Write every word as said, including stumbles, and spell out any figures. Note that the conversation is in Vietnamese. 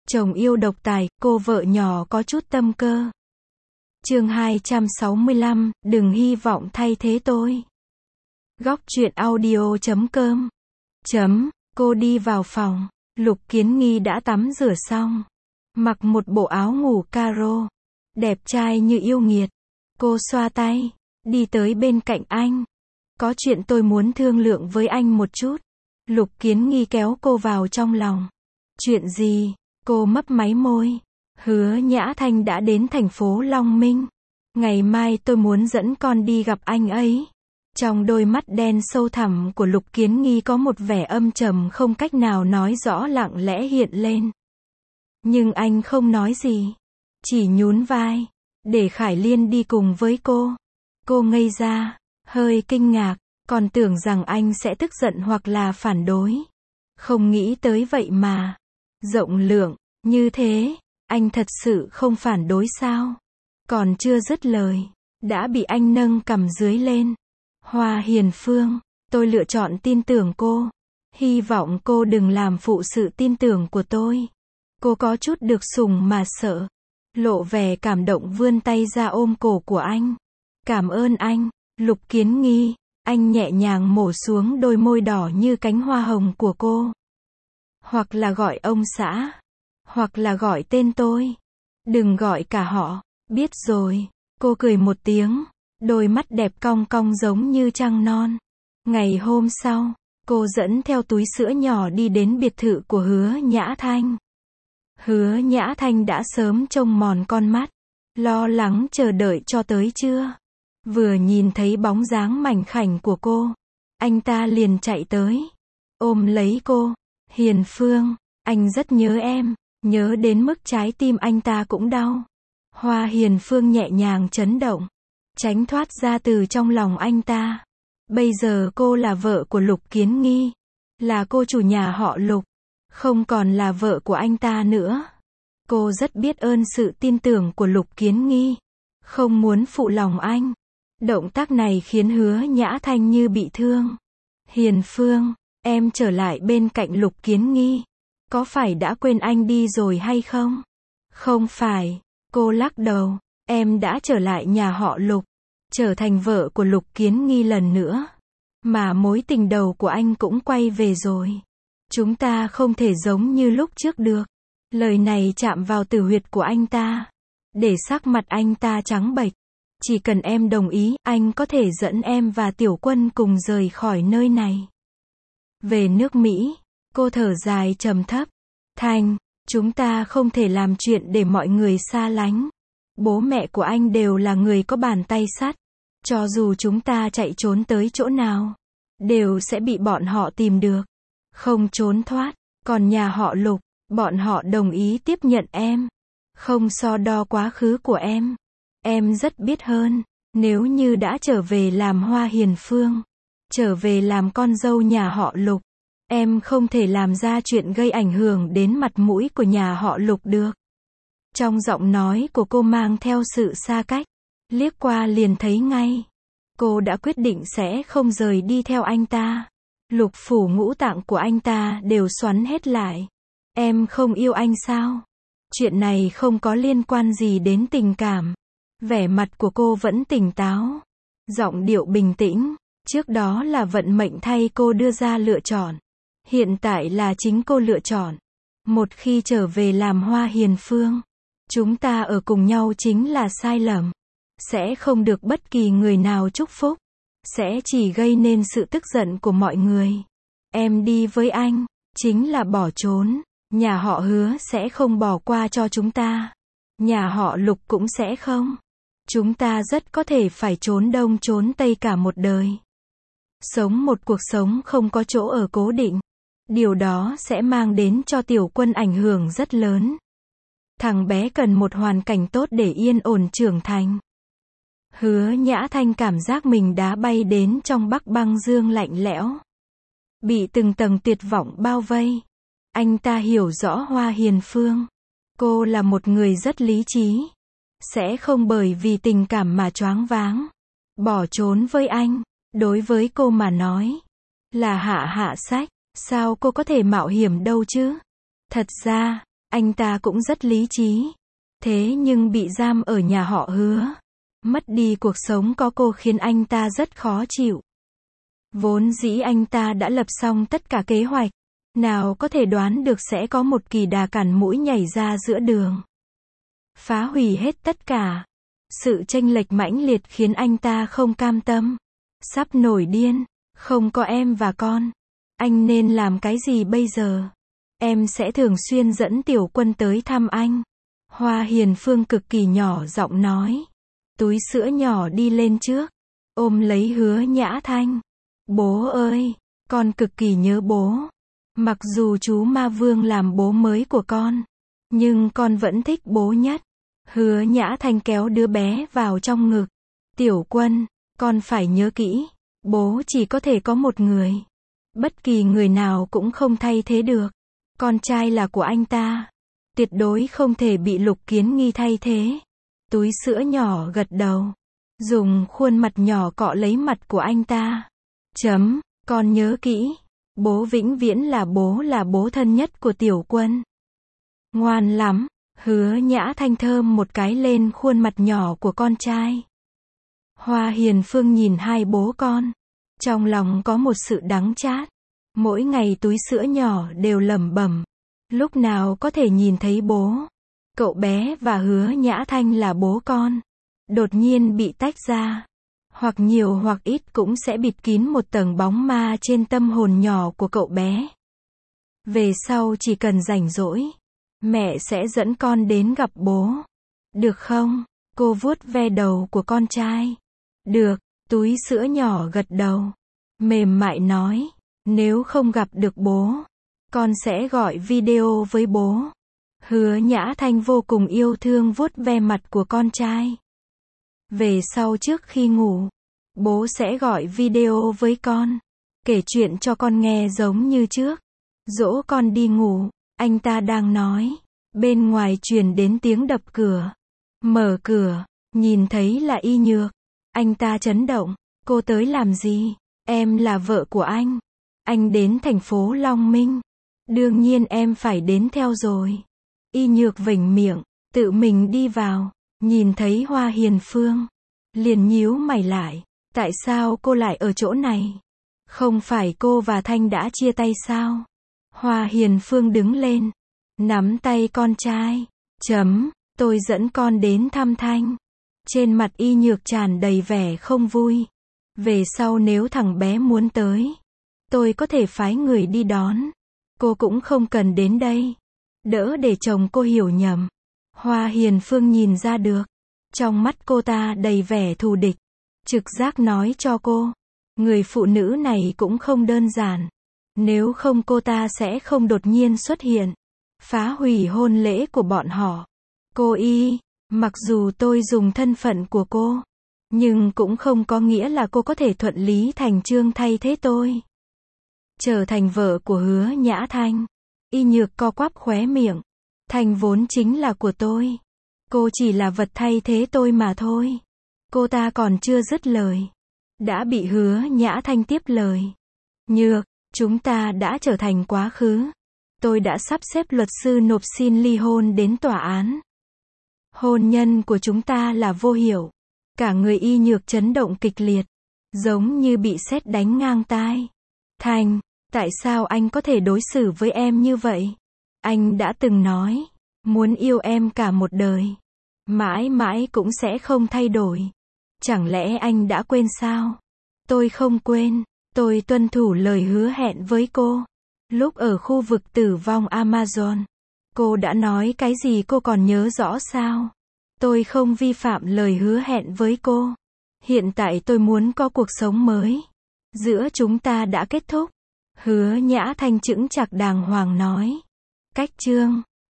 Chồng yêu độc tài, cô vợ nhỏ có chút tâm cơ. Chương hai trăm sáu mươi lăm, đừng hy vọng thay thế tôi. Góc truyện audio chấm com. Chấm, cô đi vào phòng. Lục Kiến Nghi đã tắm rửa xong. Mặc một bộ áo ngủ caro. Đẹp trai như yêu nghiệt. Cô xoa tay. Đi tới bên cạnh anh. Có chuyện tôi muốn thương lượng với anh một chút. Lục Kiến Nghi kéo cô vào trong lòng. Chuyện gì? Cô mấp máy môi. Hứa Nhã Thanh đã đến thành phố Long Minh. Ngày mai tôi muốn dẫn con đi gặp anh ấy. Trong đôi mắt đen sâu thẳm của Lục Kiến Nghi có một vẻ âm trầm không cách nào nói rõ lặng lẽ hiện lên. Nhưng anh không nói gì. Chỉ nhún vai. Để Khải Liên đi cùng với cô. Cô ngây ra. Hơi kinh ngạc. Còn tưởng rằng anh sẽ tức giận hoặc là phản đối. Không nghĩ tới vậy mà. Rộng lượng. Như thế. Anh thật sự không phản đối sao? Còn chưa dứt lời. Đã bị anh nâng cằm dưới lên. Hoa Hiền Phương. Tôi lựa chọn tin tưởng cô. Hy vọng cô đừng làm phụ sự tin tưởng của tôi. Cô có chút được sủng mà sợ. Lộ vẻ cảm động vươn tay ra ôm cổ của anh. Cảm ơn anh. Lục Kiến Nghi. Anh nhẹ nhàng mổ xuống đôi môi đỏ như cánh hoa hồng của cô. Hoặc là gọi ông xã. Hoặc là gọi tên tôi. Đừng gọi cả họ. Biết rồi. Cô cười một tiếng. Đôi mắt đẹp cong cong giống như trăng non. Ngày hôm sau, cô dẫn theo túi sữa nhỏ đi đến biệt thự của Hứa Nhã Thanh. Hứa Nhã Thanh đã sớm trông mòn con mắt. Lo lắng chờ đợi cho tới trưa. Vừa nhìn thấy bóng dáng mảnh khảnh của cô. Anh ta liền chạy tới. Ôm lấy cô. Hiền Phương, anh rất nhớ em. Nhớ đến mức trái tim anh ta cũng đau. Hoa Hiền Phương nhẹ nhàng chấn động. Tránh thoát ra từ trong lòng anh ta. Bây giờ cô là vợ của Lục Kiến Nghi. Là cô chủ nhà họ Lục. Không còn là vợ của anh ta nữa. Cô rất biết ơn sự tin tưởng của Lục Kiến Nghi. Không muốn phụ lòng anh. Động tác này khiến Hứa Nhã Thanh như bị thương. Hiền Phương, em trở lại bên cạnh Lục Kiến Nghi. Có phải đã quên anh đi rồi hay không? Không phải. Cô lắc đầu. Em đã trở lại nhà họ Lục. Trở thành vợ của Lục Kiến Nghi lần nữa. Mà mối tình đầu của anh cũng quay về rồi. Chúng ta không thể giống như lúc trước được. Lời này chạm vào tử huyệt của anh ta. Để sắc mặt anh ta trắng bệch. Chỉ cần em đồng ý, anh có thể dẫn em và Tiểu Quân cùng rời khỏi nơi này. Về nước Mỹ, cô thở dài trầm thấp. Thanh, chúng ta không thể làm chuyện để mọi người xa lánh. Bố mẹ của anh đều là người có bàn tay sắt. Cho dù chúng ta chạy trốn tới chỗ nào, đều sẽ bị bọn họ tìm được. Không trốn thoát. Còn nhà họ Lục, bọn họ đồng ý tiếp nhận em. Không so đo quá khứ của em. Em rất biết hơn. Nếu như đã trở về làm Hoa Hiền Phương, trở về làm con dâu nhà họ Lục, em không thể làm ra chuyện gây ảnh hưởng đến mặt mũi của nhà họ Lục được. Trong giọng nói của cô mang theo sự xa cách. Liếc qua liền thấy ngay. Cô đã quyết định sẽ không rời đi theo anh ta. Lục phủ ngũ tạng của anh ta đều xoắn hết lại. Em không yêu anh sao? Chuyện này không có liên quan gì đến tình cảm. Vẻ mặt của cô vẫn tỉnh táo. Giọng điệu bình tĩnh. Trước đó là vận mệnh thay cô đưa ra lựa chọn. Hiện tại là chính cô lựa chọn. Một khi trở về làm Hoa Hiền Phương, chúng ta ở cùng nhau chính là sai lầm. Sẽ không được bất kỳ người nào chúc phúc. Sẽ chỉ gây nên sự tức giận của mọi người. Em đi với anh, chính là bỏ trốn. Nhà họ Hứa sẽ không bỏ qua cho chúng ta. Nhà họ Lục cũng sẽ không. Chúng ta rất có thể phải trốn đông trốn tây cả một đời. Sống một cuộc sống không có chỗ ở cố định. Điều đó sẽ mang đến cho Tiểu Quân ảnh hưởng rất lớn. Thằng bé cần một hoàn cảnh tốt để yên ổn trưởng thành. Hứa Nhã Thanh cảm giác mình đã bay đến trong Bắc băng dương lạnh lẽo. Bị từng tầng tuyệt vọng bao vây. Anh ta hiểu rõ Hoa Hiền Phương. Cô là một người rất lý trí. Sẽ không bởi vì tình cảm mà choáng váng. Bỏ trốn với anh. Đối với cô mà nói. Là hạ hạ sách. Sao cô có thể mạo hiểm đâu chứ? Thật ra, Anh ta cũng rất lý trí. Thế nhưng bị giam ở nhà họ Hứa. Mất đi cuộc sống có cô khiến anh ta rất khó chịu. Vốn dĩ anh ta đã lập xong tất cả kế hoạch. Nào có thể đoán được sẽ có một kỳ đà cản mũi nhảy ra giữa đường. Phá hủy hết tất cả. Sự chênh lệch mãnh liệt khiến anh ta không cam tâm. Sắp nổi điên. Không có em và con. Anh nên làm cái gì bây giờ? Em sẽ thường xuyên dẫn Tiểu Quân tới thăm anh. Hoa Hiền Phương cực kỳ nhỏ giọng nói. Túi sữa nhỏ đi lên trước. Ôm lấy Hứa Nhã Thanh. Bố ơi, con cực kỳ nhớ bố. Mặc dù chú Ma Vương làm bố mới của con. Nhưng con vẫn thích bố nhất. Hứa Nhã Thanh kéo đứa bé vào trong ngực. Tiểu Quân, con phải nhớ kỹ. Bố chỉ có thể có một người. Bất kỳ người nào cũng không thay thế được. Con trai là của anh ta. Tuyệt đối không thể bị Lục Kiến Nghi thay thế. Túi sữa nhỏ gật đầu. Dùng khuôn mặt nhỏ cọ lấy mặt của anh ta. Chấm, con nhớ kỹ. Bố vĩnh viễn là bố là bố thân nhất của Tiểu Quân. Ngoan lắm. Hứa Nhã Thanh thơm một cái lên khuôn mặt nhỏ của con trai. Hoa Hiền Phương nhìn hai bố con. Trong lòng có một sự đắng chát. Mỗi ngày túi sữa nhỏ đều lẩm bẩm. Lúc nào có thể nhìn thấy bố. Cậu bé và Hứa Nhã Thanh là bố con. Đột nhiên bị tách ra. Hoặc nhiều hoặc ít cũng sẽ bịt kín một tầng bóng ma trên tâm hồn nhỏ của cậu bé. Về sau chỉ cần rảnh rỗi. Mẹ sẽ dẫn con đến gặp bố. Được không? Cô vuốt ve đầu của con trai. Được, túi sữa nhỏ gật đầu. Mềm mại nói. Nếu không gặp được bố, con sẽ gọi video với bố. Hứa Nhã Thanh vô cùng yêu thương vuốt ve mặt của con trai. Về sau trước khi ngủ, bố sẽ gọi video với con. Kể chuyện cho con nghe giống như trước. Dỗ con đi ngủ, anh ta đang nói. Bên ngoài truyền đến tiếng đập cửa. Mở cửa, nhìn thấy là Y Nhược. Anh ta chấn động. Cô tới làm gì? Em là vợ của anh. Anh đến thành phố Long Minh. Đương nhiên em phải đến theo rồi. Y Nhược vểnh miệng, tự mình đi vào. Nhìn thấy Hoa Hiền Phương. Liền nhíu mày lại. Tại sao cô lại ở chỗ này? Không phải cô và Thanh đã chia tay sao? Hoa Hiền Phương đứng lên. Nắm tay con trai. Chấm, tôi dẫn con đến thăm Thanh. Trên mặt Y Nhược tràn đầy vẻ không vui. Về sau nếu thằng bé muốn tới, tôi có thể phái người đi đón. Cô cũng không cần đến đây. Đỡ để chồng cô hiểu nhầm. Hoa Hiền Phương nhìn ra được. Trong mắt cô ta đầy vẻ thù địch. Trực giác nói cho cô. Người phụ nữ này cũng không đơn giản. Nếu không cô ta sẽ không đột nhiên xuất hiện. Phá hủy hôn lễ của bọn họ. Cô Y, mặc dù tôi dùng thân phận của cô, nhưng cũng không có nghĩa là cô có thể thuận lý thành chương thay thế tôi. Trở thành vợ của Hứa Nhã Thanh. Y Nhược co quắp khóe miệng. Thanh vốn chính là của tôi. Cô chỉ là vật thay thế tôi mà thôi. Cô ta còn chưa dứt lời. Đã bị Hứa Nhã Thanh tiếp lời. Nhược, chúng ta đã trở thành quá khứ. Tôi đã sắp xếp luật sư nộp xin ly hôn đến tòa án. Hôn nhân của chúng ta là vô hiệu. Cả người Y Nhược chấn động kịch liệt. Giống như bị sét đánh ngang tai. Thanh, tại sao anh có thể đối xử với em như vậy? Anh đã từng nói, muốn yêu em cả một đời. Mãi mãi cũng sẽ không thay đổi. Chẳng lẽ anh đã quên sao? Tôi không quên. Tôi tuân thủ lời hứa hẹn với cô. Lúc ở khu vực tử vong Amazon. Cô đã nói cái gì cô còn nhớ rõ sao? Tôi không vi phạm lời hứa hẹn với cô. Hiện tại tôi muốn có cuộc sống mới. Giữa chúng ta đã kết thúc. Hứa Nhã Thanh chững chạc đàng hoàng nói. Cách chương